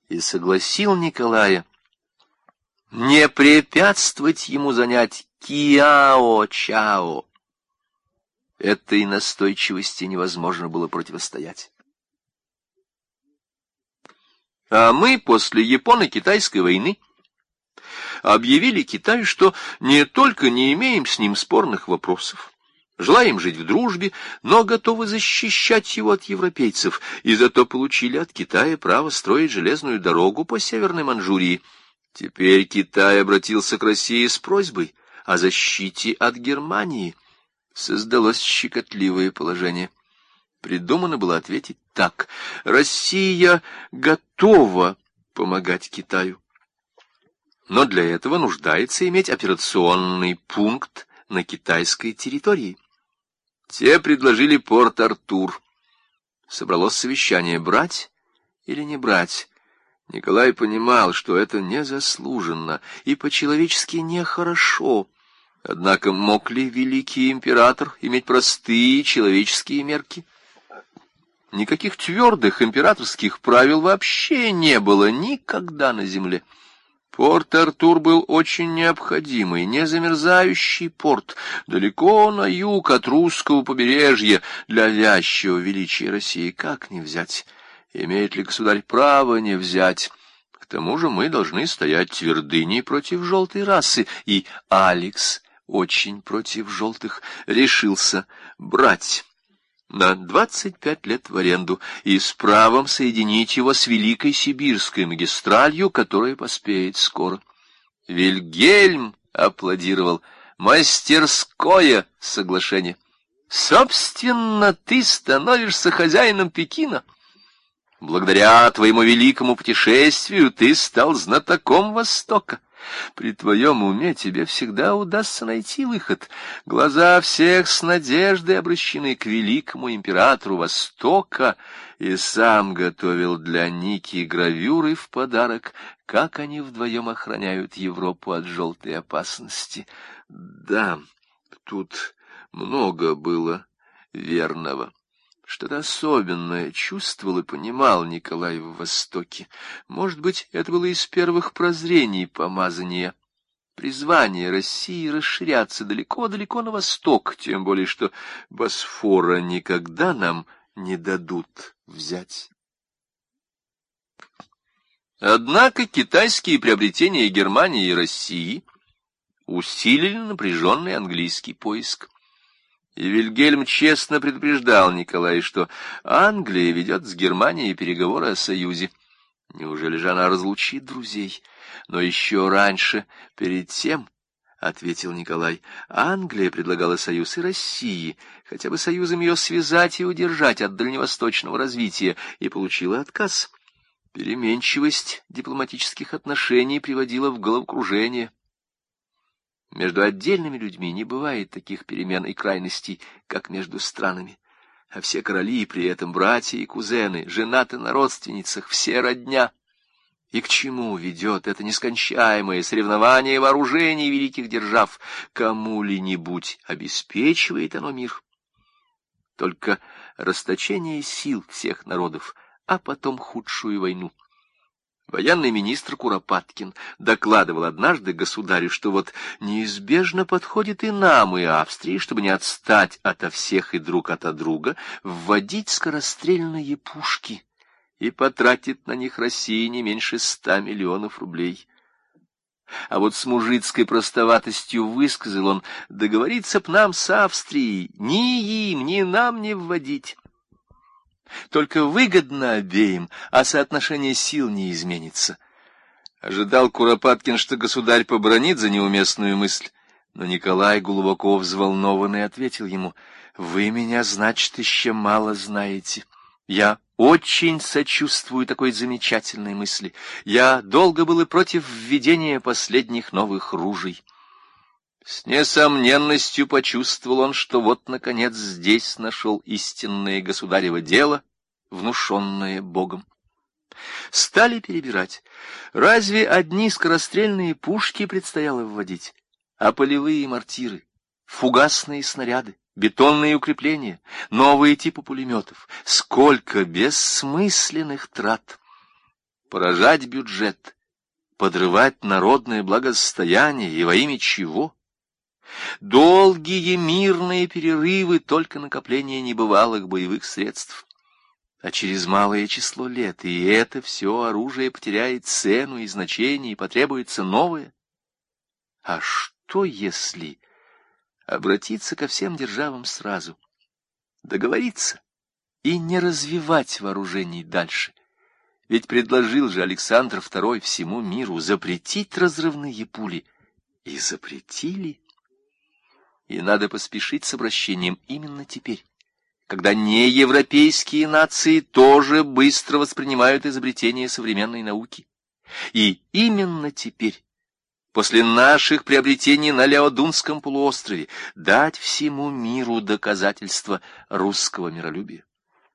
и согласил Николая не препятствовать ему занять Киао-Чао. Этой настойчивости невозможно было противостоять. А мы после Японо-Китайской войны объявили Китаю, что не только не имеем с ним спорных вопросов, желаем жить в дружбе, но готовы защищать его от европейцев, и зато получили от Китая право строить железную дорогу по Северной Манчжурии. Теперь Китай обратился к России с просьбой о защите от Германии. Создалось щекотливое положение. Придумано было ответить так: Россия готова помогать Китаю, но для этого нуждается иметь операционный пункт на китайской территории. Те предложили Порт-Артур. Собралось совещание: брать или не брать. Николай понимал, что это незаслуженно и по-человечески нехорошо. Однако мог ли великий император иметь простые человеческие мерки? Никаких твердых императорских правил вообще не было никогда на земле. Порт-Артур был очень необходимый, незамерзающий порт, далеко на юг от русского побережья, для вящего величия России. Как не взять? Имеет ли государь право не взять? К тому же мы должны стоять твердыней против желтой расы, и Алекс, очень против желтых, решился брать на 25 лет в аренду и с правом соединить его с Великой Сибирской магистралью, которая поспеет скоро. Вильгельм аплодировал. Мастерское соглашение. Собственно, ты становишься хозяином Пекина. Благодаря твоему великому путешествию ты стал знатоком Востока. При твоем уме тебе всегда удастся найти выход. Глаза всех с надеждой обращены к великому императору Востока, и сам готовил для Ники гравюры в подарок, как они вдвоем охраняют Европу от желтой опасности. Да, тут много было верного. Что-то особенное чувствовал и понимал Николай в Востоке. Может быть, это было из первых прозрений помазания. Призвание России расширяться далеко-далеко на восток, тем более что Босфора никогда нам не дадут взять. Однако китайские приобретения Германии и России усилили напряженный английский поиск. И Вильгельм честно предупреждал Николая, что Англия ведет с Германией переговоры о союзе. Неужели же она разлучит друзей? Но еще раньше, перед тем, — ответил Николай, — Англия предлагала союз и России, хотя бы союзом ее связать и удержать от дальневосточного развития, и получила отказ. Переменчивость дипломатических отношений приводила в головокружение. Между отдельными людьми не бывает таких перемен и крайностей, как между странами. А все короли при этом братья и кузены, женаты на родственницах, все родня. И к чему ведет это нескончаемое соревнование вооружений великих держав? Кому-ли-нибудь обеспечивает оно мир? Только расточение сил всех народов, а потом худшую войну. Военный министр Куропаткин докладывал однажды государю, что вот неизбежно подходит и нам, и Австрии, чтобы не отстать ото всех и друг ото друга, вводить скорострельные пушки, и потратит на них Россия не меньше 100 миллионов рублей. А вот с мужицкой простоватостью высказал он: договориться б нам с Австрией, ни им, ни нам не вводить. Только выгодно обеим, а соотношение сил не изменится. Ожидал Куропаткин, что государь побранит за неуместную мысль, но Николай, глубоко взволнованный, ответил ему: «Вы меня, значит, еще мало знаете. Я очень сочувствую такой замечательной мысли. Я долго был и против введения последних новых ружей». С несомненностью почувствовал он, что вот, наконец, здесь нашел истинное государево дело, внушенное Богом. Стали перебирать. Разве одни скорострельные пушки предстояло вводить, а полевые мортиры, фугасные снаряды, бетонные укрепления, новые типы пулеметов? Сколько бессмысленных трат! поражать бюджет, подрывать народное благосостояние, и во имя чего? Долгие мирные перерывы, только накопление небывалых боевых средств. А через малое число лет и это все оружие потеряет цену и значение, и потребуется новое. А что если обратиться ко всем державам сразу, договориться и не развивать вооружений дальше? Ведь предложил же Александр II всему миру запретить разрывные пули. И запретили. И надо поспешить с обращением именно теперь, когда неевропейские нации тоже быстро воспринимают изобретения современной науки. И именно теперь, после наших приобретений на Леодунском полуострове, дать всему миру доказательства русского миролюбия.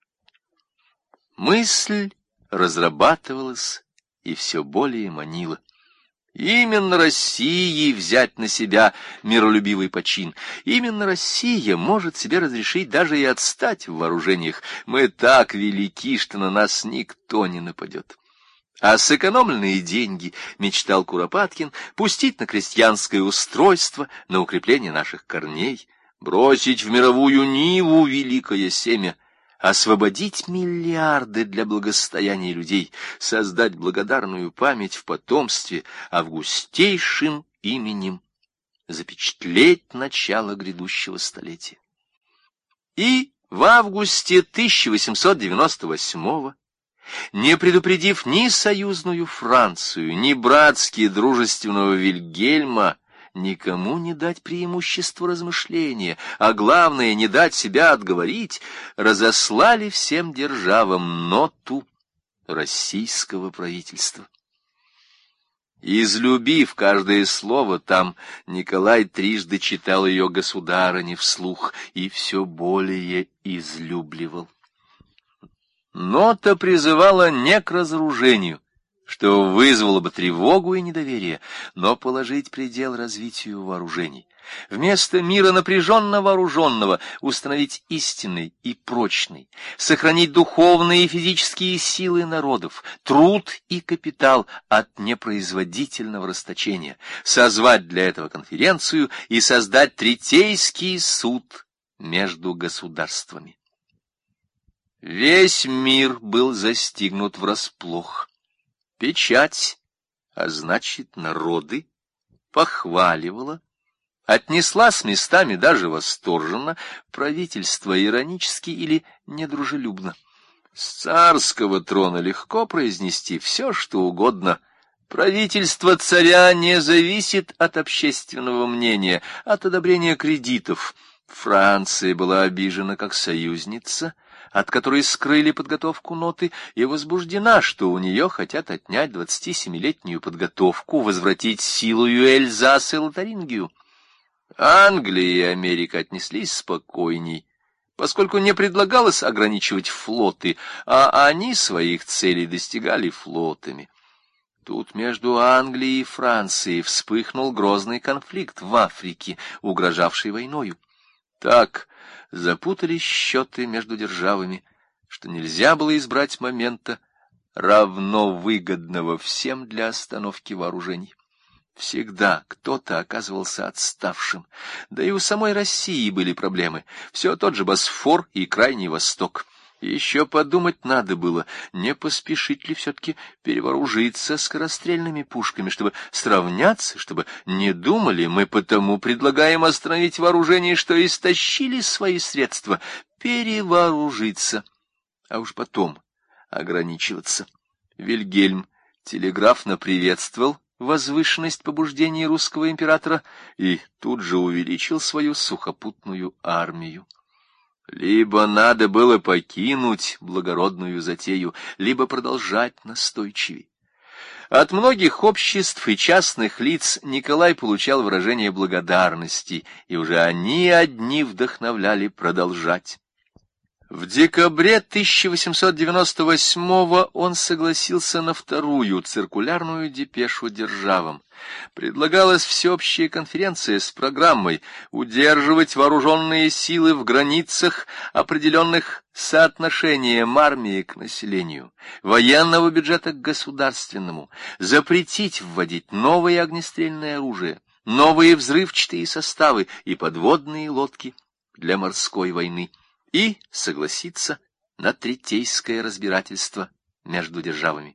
Мысль разрабатывалась и все более манила. Именно России взять на себя миролюбивый почин. Именно Россия может себе разрешить даже и отстать в вооружениях. Мы так велики, что на нас никто не нападет. А сэкономленные деньги, мечтал Куропаткин, пустить на крестьянское устройство, на укрепление наших корней, бросить в мировую ниву великое семя, освободить миллиарды для благосостояния людей, создать благодарную память в потомстве, августейшим именем запечатлеть начало грядущего столетия. И в августе 1898-го, не предупредив ни союзную Францию, ни братски дружественного Вильгельма, никому не дать преимущество размышления, а главное, не дать себя отговорить, разослали всем державам ноту российского правительства. Излюбив каждое слово там, Николай трижды читал ее государыне вслух и все более излюбливал. Нота призывала не к разоружению, что вызвало бы тревогу и недоверие, но положить предел развитию вооружений. Вместо мира напряженно вооруженного установить истинный и прочный, сохранить духовные и физические силы народов, труд и капитал от непроизводительного расточения, созвать для этого конференцию и создать третейский суд между государствами. Весь мир был застигнут врасплох. Печать, а значит, народы, похваливала, отнесла с местами даже восторженно, правительство иронически или недружелюбно. С царского трона легко произнести все, что угодно. Правительство царя не зависит от общественного мнения, от одобрения кредитов. Франция была обижена как союзница, от которой скрыли подготовку ноты, и возбуждена, что у нее хотят отнять 27-летнюю подготовку, возвратить силою Эльзас и Лотарингию. Англия и Америка отнеслись спокойней, поскольку не предлагалось ограничивать флоты, а они своих целей достигали флотами. Тут между Англией и Францией вспыхнул грозный конфликт в Африке, угрожавший войною. Так запутались счеты между державами, что нельзя было избрать момента, равно выгодного всем для остановки вооружений. Всегда кто-то оказывался отставшим, да и у самой России были проблемы, все тот же Босфор и Крайний Восток. Еще подумать надо было, не поспешить ли все-таки перевооружиться скорострельными пушками, чтобы сравняться, чтобы не думали, мы потому предлагаем остановить вооружение, что истощили свои средства, перевооружиться, а уж потом ограничиваться. Вильгельм телеграфно приветствовал возвышенность побуждений русского императора и тут же увеличил свою сухопутную армию. Либо надо было покинуть благородную затею, либо продолжать настойчивее. От многих обществ и частных лиц Николай получал выражение благодарности, и уже они одни вдохновляли продолжать. В декабре 1898 он согласился на вторую циркулярную депешу державам. Предлагалась всеобщая конференция с программой удерживать вооруженные силы в границах, определенных соотношением армии к населению, военного бюджета к государственному, запретить вводить новые огнестрельное оружие, новые взрывчатые составы и подводные лодки для морской войны, и согласиться на третейское разбирательство между державами.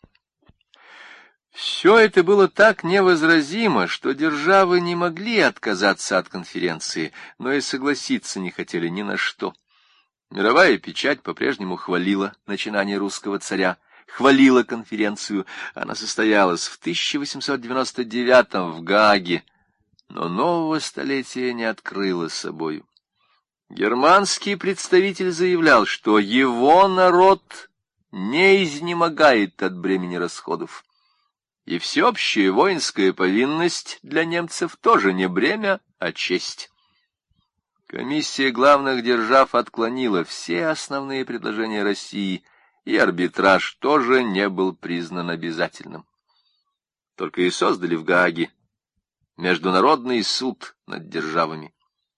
Все это было так невозразимо, что державы не могли отказаться от конференции, но и согласиться не хотели ни на что. Мировая печать по-прежнему хвалила начинание русского царя, хвалила конференцию. Она состоялась в 1899 в Гааге, но нового столетия не открыла собою. Германский представитель заявлял, что его народ не изнемогает от бремени расходов, и всеобщая воинская повинность для немцев тоже не бремя, а честь. Комиссия главных держав отклонила все основные предложения России, и арбитраж тоже не был признан обязательным. Только и создали в Гааге Международный суд над державами.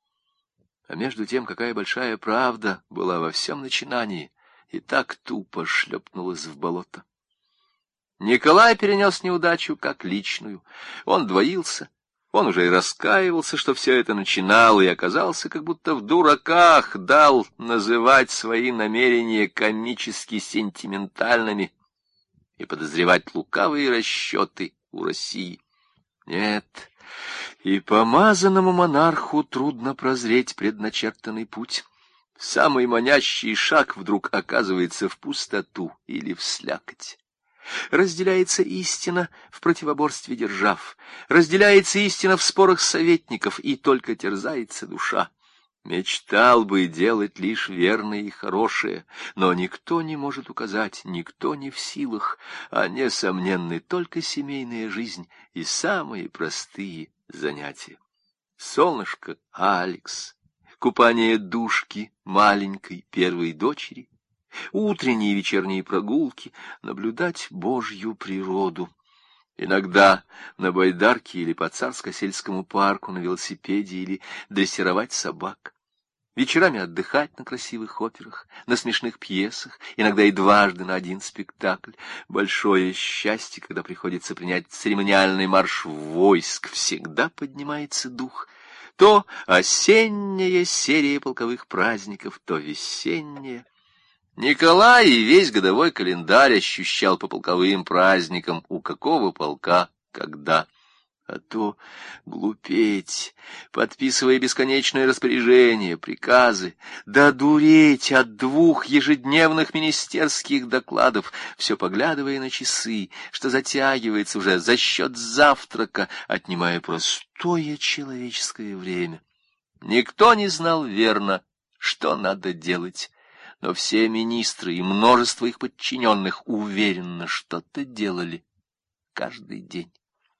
А между тем, какая большая правда была во всем начинании, и так тупо шлепнулась в болото. Николай перенес неудачу как личную. Он двоился, он уже и раскаивался, что все это начинал, и оказался как будто в дураках, дал называть свои намерения комически сентиментальными и подозревать лукавые расчеты у России. Нет, и помазанному монарху трудно прозреть предначертанный путь. Самый манящий шаг вдруг оказывается в пустоту или в слякоть. Разделяется истина в противоборстве держав, разделяется истина в спорах советников, и только терзается душа. Мечтал бы делать лишь верное и хорошее, но никто не может указать, никто не в силах, а несомненны только семейная жизнь и самые простые занятия. Солнышко Алекс, купание душки маленькой первой дочери, утренние и вечерние прогулки, наблюдать Божью природу. Иногда на байдарке или по Царско-сельскому парку на велосипеде или дрессировать собак. Вечерами отдыхать на красивых операх, на смешных пьесах, иногда и дважды на один спектакль. Большое счастье, когда приходится принять церемониальный марш войск, всегда поднимается дух. То осенняя серия полковых праздников, то весенняя. Николай и весь годовой календарь ощущал по полковым праздникам, у какого полка, когда. А то глупеть, подписывая бесконечные распоряжения, приказы, да дуреть от 2 ежедневных министерских докладов, все поглядывая на часы, что затягивается уже за счет завтрака, отнимая простое человеческое время. Никто не знал верно, что надо делать, но все министры и множество их подчиненных уверенно что-то делали каждый день.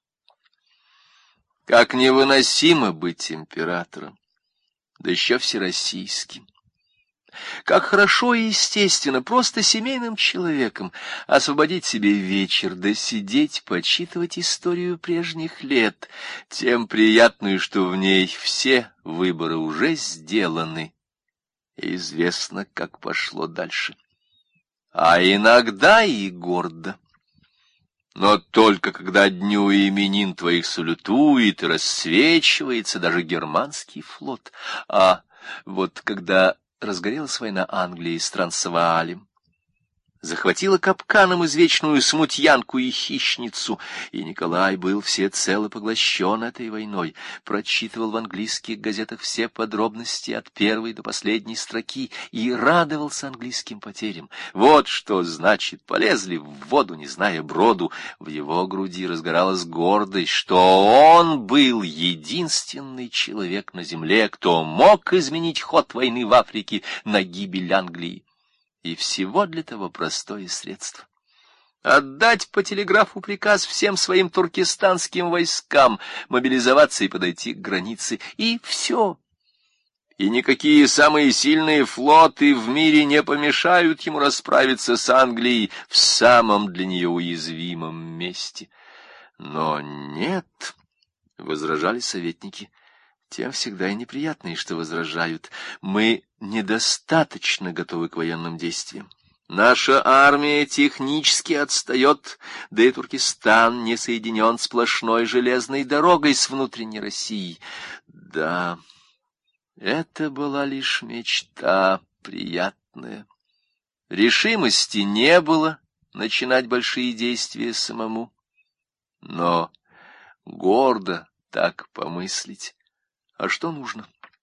Как невыносимо быть императором, да еще всероссийским. Как хорошо и естественно просто семейным человеком освободить себе вечер, да сидеть, почитывать историю прежних лет, тем приятную, что в ней все выборы уже сделаны, и известно, как пошло дальше. А иногда и гордо. Но только когда дню именин твоих салютует и рассвечивается даже германский флот. А вот когда разгорелась война Англии с Трансваалем, захватила капканом извечную смутьянку и хищницу, и Николай был всецело поглощен этой войной, прочитывал в английских газетах все подробности от первой до последней строки и радовался английским потерям. Вот что значит полезли в воду, не зная броду. В его груди разгоралась гордость, что он был единственный человек на земле, кто мог изменить ход войны в Африке на гибель Англии. И всего для того простое средство — отдать по телеграфу приказ всем своим туркестанским войскам мобилизоваться и подойти к границе, и все. и никакие самые сильные флоты в мире не помешают ему расправиться с Англией в самом для нее уязвимом месте. Но нет, — возражали советники, — тем всегда и неприятно, что возражают. Мы недостаточно готовы к военным действиям. Наша армия технически отстает, да и Туркестан не соединен сплошной железной дорогой с внутренней Россией. Да, это была лишь мечта приятная. Решимости не было начинать большие действия самому, но гордо так помыслить. А что нужно?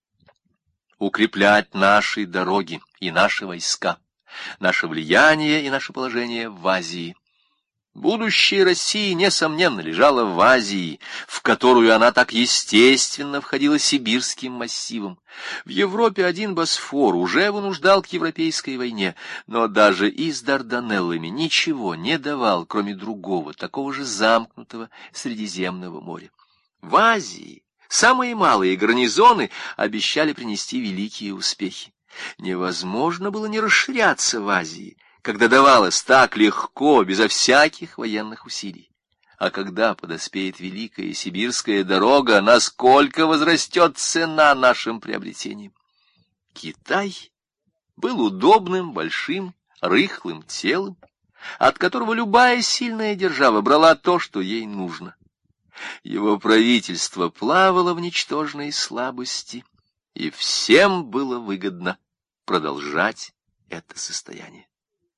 Укреплять наши дороги и наши войска, наше влияние и наше положение в Азии. Будущее России, несомненно, лежало в Азии, в которую она так естественно входила сибирским массивом. В Европе один Босфор уже вынуждал к европейской войне, но даже и с Дарданеллами ничего не давал, кроме другого, такого же замкнутого Средиземного моря. В Азии самые малые гарнизоны обещали принести великие успехи. Невозможно было не расширяться в Азии, когда давалось так легко, безо всяких военных усилий. А когда подоспеет великая сибирская дорога, насколько возрастет цена нашим приобретениям? Китай был удобным, большим, рыхлым телом, от которого любая сильная держава брала то, что ей нужно. Его правительство плавало в ничтожной слабости, и всем было выгодно продолжать это состояние.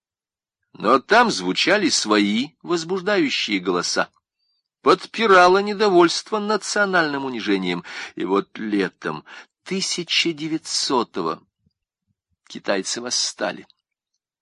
Но там звучали свои возбуждающие голоса. Подпирало недовольство национальным унижением. И вот летом 1900-го китайцы восстали.